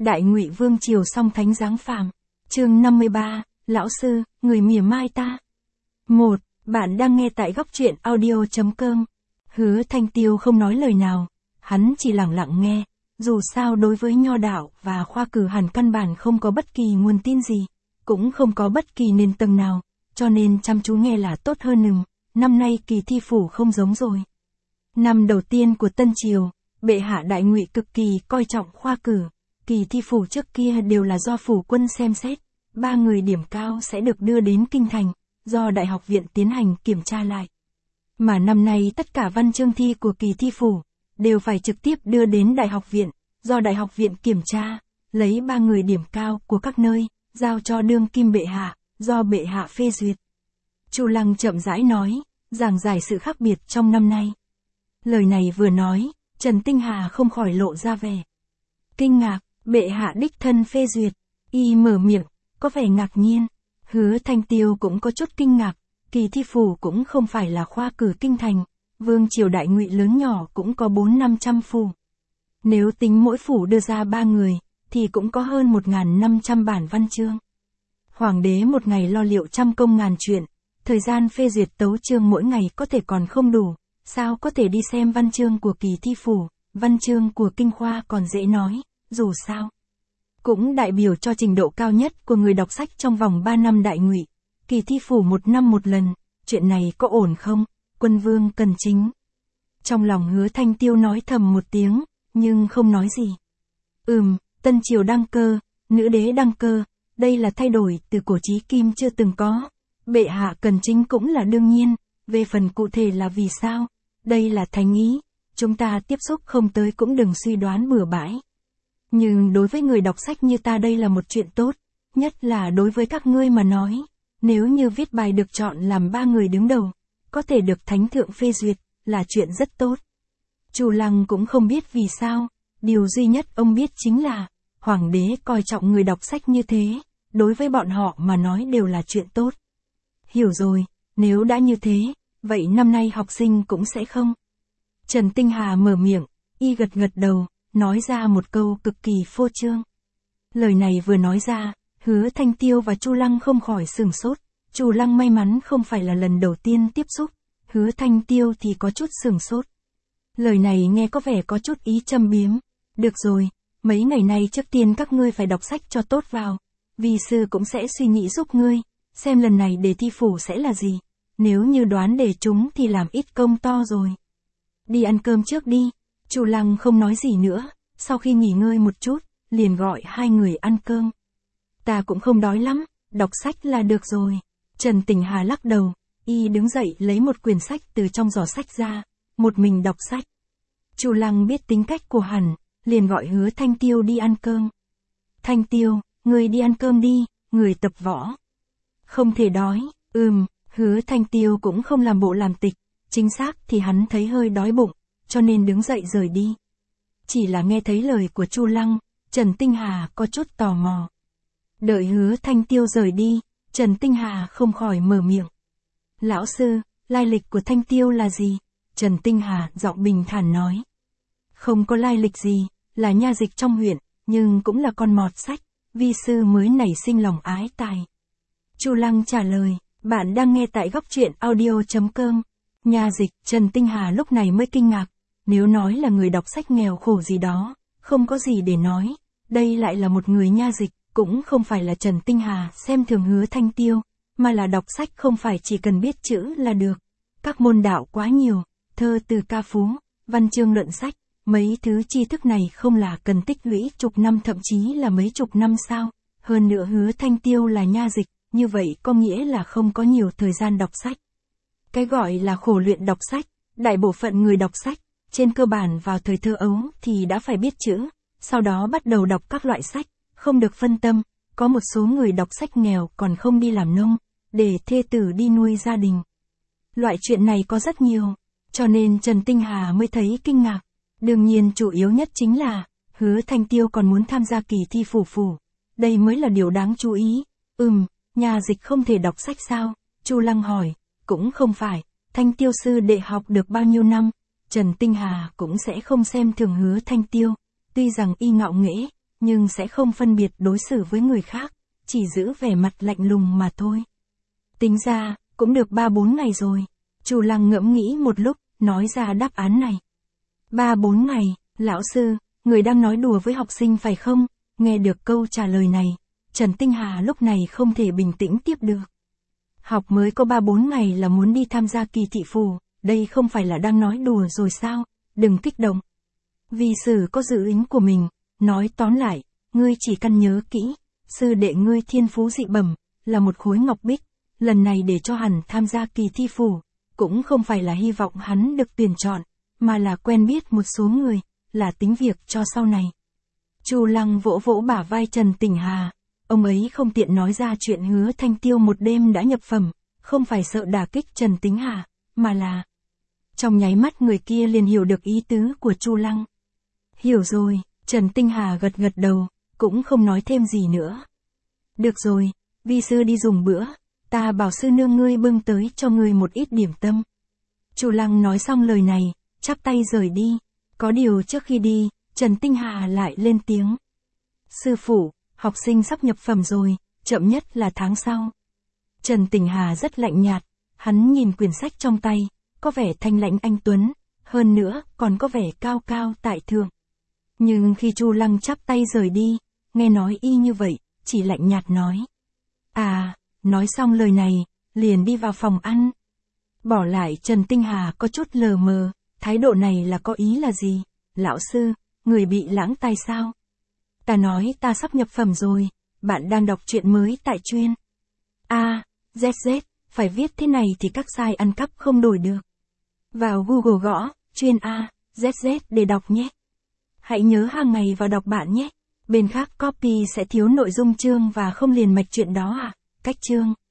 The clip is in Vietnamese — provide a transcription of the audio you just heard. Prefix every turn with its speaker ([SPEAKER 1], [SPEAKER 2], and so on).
[SPEAKER 1] Đại Ngụy Vương triều song thánh giáng phàm. Chương 53, lão sư, người mỉa mai ta. 1. Bạn đang nghe tại góc truyện audio.com. Hứa Thanh Tiêu không nói lời nào, hắn chỉ lặng lặng nghe, dù sao đối với nho đạo và khoa cử hẳn căn bản không có bất kỳ nguồn tin gì, cũng không có bất kỳ nền tầng nào, cho nên chăm chú nghe là tốt hơn. Năm nay kỳ thi phủ không giống rồi. Năm đầu tiên của Tân Triều, bệ hạ Đại Ngụy cực kỳ coi trọng khoa cử, kỳ thi phủ trước kia đều là do phủ quân xem xét, 3 người điểm cao sẽ được đưa đến kinh thành, do Đại học viện tiến hành kiểm tra lại. Mà năm nay tất cả văn chương thi của kỳ thi phủ, đều phải trực tiếp đưa đến Đại học viện, do Đại học viện kiểm tra, lấy 3 người điểm cao của các nơi, giao cho đương kim bệ hạ, do bệ hạ phê duyệt. Chu Lăng chậm rãi nói, giảng giải sự khác biệt trong năm nay. Lời này vừa nói, Trần Tinh Hà không khỏi lộ ra vẻ kinh ngạc, bệ hạ đích thân phê duyệt, y mở miệng, có vẻ ngạc nhiên. Hứa Thanh Tiêu cũng có chút kinh ngạc, kỳ thi phủ cũng không phải là khoa cử kinh thành, vương triều Đại Ngụy lớn nhỏ cũng có 400-500 phủ. Nếu tính mỗi phủ đưa ra 3 người, thì cũng có hơn 1.500 bản văn chương. Hoàng đế một ngày lo liệu trăm công ngàn chuyện, thời gian phê duyệt tấu chương mỗi ngày có thể còn không đủ, sao có thể đi xem văn chương của kỳ thi phủ, văn chương của kinh khoa còn dễ nói, dù sao cũng đại biểu cho trình độ cao nhất của người đọc sách trong vòng 3 năm Đại Ngụy. Kỳ thi phủ 1 năm một lần, chuyện này có ổn không? Quân vương cần chính. Trong lòng Hứa Thanh Tiêu nói thầm một tiếng, nhưng không nói gì. Tân triều đăng cơ, nữ đế đăng cơ, đây là thay đổi từ cổ chí kim chưa từng có. Bệ hạ cần chính cũng là đương nhiên, về phần cụ thể là vì sao, đây là thánh ý, chúng ta tiếp xúc không tới cũng đừng suy đoán bừa bãi. Nhưng đối với người đọc sách như ta đây là một chuyện tốt, nhất là đối với các ngươi mà nói, nếu như viết bài được chọn làm 3 người đứng đầu, có thể được thánh thượng phê duyệt, là chuyện rất tốt. Chu Lăng cũng không biết vì sao, điều duy nhất ông biết chính là, hoàng đế coi trọng người đọc sách như thế, đối với bọn họ mà nói đều là chuyện tốt. Hiểu rồi, nếu đã như thế, vậy năm nay học sinh cũng sẽ không. Trần Tinh Hà mở miệng, y gật gật đầu, nói ra một câu cực kỳ phô trương. Lời này vừa nói ra, Hứa Thanh Tiêu và Chu Lăng không khỏi sửng sốt. Chu Lăng may mắn không phải là lần đầu tiên tiếp xúc, Hứa Thanh Tiêu thì có chút sửng sốt. Lời này nghe có vẻ có chút ý châm biếm. Được rồi, mấy ngày nay trước tiên các ngươi phải đọc sách cho tốt vào, vi sư cũng sẽ suy nghĩ giúp ngươi, xem lần này đề thi phủ sẽ là gì, nếu như đoán đề chúng thì làm ít công to rồi. Đi ăn cơm trước đi. Chu Lăng không nói gì nữa, sau khi nghỉ ngơi một chút, liền gọi 2 người ăn cơm. Ta cũng không đói lắm, đọc sách là được rồi. Trần Tinh Hà lắc đầu, y đứng dậy lấy một quyển sách từ trong giỏ sách ra, một mình đọc sách. Chu Lăng biết tính cách của hắn, liền gọi Hứa Thanh Tiêu đi ăn cơm. Thanh Tiêu, người đi ăn cơm đi, người tập võ. Không thể đói. Hứa Thanh Tiêu cũng không làm bộ làm tịch, chính xác thì hắn thấy hơi đói bụng, cho nên đứng dậy rời đi. Chỉ là nghe thấy lời của Chu Lăng, Trần Tinh Hà có chút tò mò. Đợi Hứa Thanh Tiêu rời đi, Trần Tinh Hà không khỏi mở miệng. Lão sư, lai lịch của Thanh Tiêu là gì? Trần Tinh Hà giọng bình thản nói. Không có lai lịch gì, là nha dịch trong huyện, nhưng cũng là con mọt sách, vi sư mới nảy sinh lòng ái tài. Chu Lăng trả lời, bạn đang nghe tại góc truyện audio.com. Nha dịch, Trần Tinh Hà lúc này mới kinh ngạc, nếu nói là người đọc sách nghèo khổ gì đó, không có gì để nói, đây lại là một người nha dịch, cũng không phải là Trần Tinh Hà xem thường Hứa Thanh Tiêu, mà là đọc sách không phải chỉ cần biết chữ là được. Các môn đạo quá nhiều, thơ từ ca phú, văn chương luận sách, mấy thứ tri thức này không là cần tích lũy chục năm thậm chí là mấy chục năm sao, hơn nữa Hứa Thanh Tiêu là nha dịch, như vậy có nghĩa là không có nhiều thời gian đọc sách. Cái gọi là khổ luyện đọc sách, đại bộ phận người đọc sách, trên cơ bản vào thời thơ ấu thì đã phải biết chữ, sau đó bắt đầu đọc các loại sách, không được phân tâm, có một số người đọc sách nghèo còn không đi làm nông, để thê tử đi nuôi gia đình. Loại chuyện này có rất nhiều, cho nên Trần Tinh Hà mới thấy kinh ngạc. Đương nhiên chủ yếu nhất chính là, Hứa Thanh Tiêu còn muốn tham gia kỳ thi phủ, đây mới là điều đáng chú ý. Nhà dịch không thể đọc sách sao? Chu Lăng hỏi. Cũng không phải, Thanh Tiêu sư đệ học được bao nhiêu năm, Trần Tinh Hà cũng sẽ không xem thường Hứa Thanh Tiêu, tuy rằng y ngạo nghễ, nhưng sẽ không phân biệt đối xử với người khác, chỉ giữ vẻ mặt lạnh lùng mà thôi. Tính ra, cũng được 3-4 ngày rồi. Chu Lăng ngẫm nghĩ một lúc, nói ra đáp án này. 3-4 ngày, lão sư, người đang nói đùa với học sinh phải không? Nghe được câu trả lời này, Trần Tinh Hà lúc này không thể bình tĩnh tiếp được. Học mới có 3-4 ngày là muốn đi tham gia kỳ thị phù, đây không phải là đang nói đùa rồi sao? Đừng kích động. Vi sư có dự tính của mình, nói tóm lại, ngươi chỉ cần nhớ kỹ, sư đệ ngươi thiên phú dị bẩm, là một khối ngọc bích, lần này để cho hắn tham gia kỳ thi phù, cũng không phải là hy vọng hắn được tuyển chọn, mà là quen biết một số người, là tính việc cho sau này. Chu Lăng vỗ vỗ bả vai Trần Tinh Hà, ông ấy không tiện nói ra chuyện Hứa Thanh Tiêu một đêm đã nhập phẩm, không phải sợ đả kích Trần Tinh Hà, mà là... Trong nháy mắt người kia liền hiểu được ý tứ của Chu Lăng. Hiểu rồi, Trần Tinh Hà gật gật đầu, cũng không nói thêm gì nữa. Được rồi, vi sư đi dùng bữa, ta bảo sư nương ngươi bưng tới cho ngươi một ít điểm tâm. Chu Lăng nói xong lời này, chắp tay rời đi. Có điều trước khi đi, Trần Tinh Hà lại lên tiếng. Sư phụ, học sinh sắp nhập phẩm rồi, chậm nhất là tháng sau. Trần Tinh Hà rất lạnh nhạt, hắn nhìn quyển sách trong tay, có vẻ thanh lãnh anh tuấn, hơn nữa còn có vẻ cao cao tại thượng. Nhưng khi Chu Lăng chắp tay rời đi, nghe nói y như vậy, chỉ lạnh nhạt nói. À, nói xong lời này, liền đi vào phòng ăn. Bỏ lại Trần Tinh Hà có chút lờ mờ, thái độ này là có ý là gì? Lão sư, người bị lãng tai sao? Ta nói ta sắp nhập phẩm rồi, bạn đang đọc truyện mới tại chuyên ZZ, phải viết thế này thì các site ăn cắp không đổi được. Vào Google gõ, chuyên ZZ để đọc nhé. Hãy nhớ hàng ngày vào đọc bạn nhé. Bên khác copy sẽ thiếu nội dung chương và không liền mạch chuyện đó à? Cách chương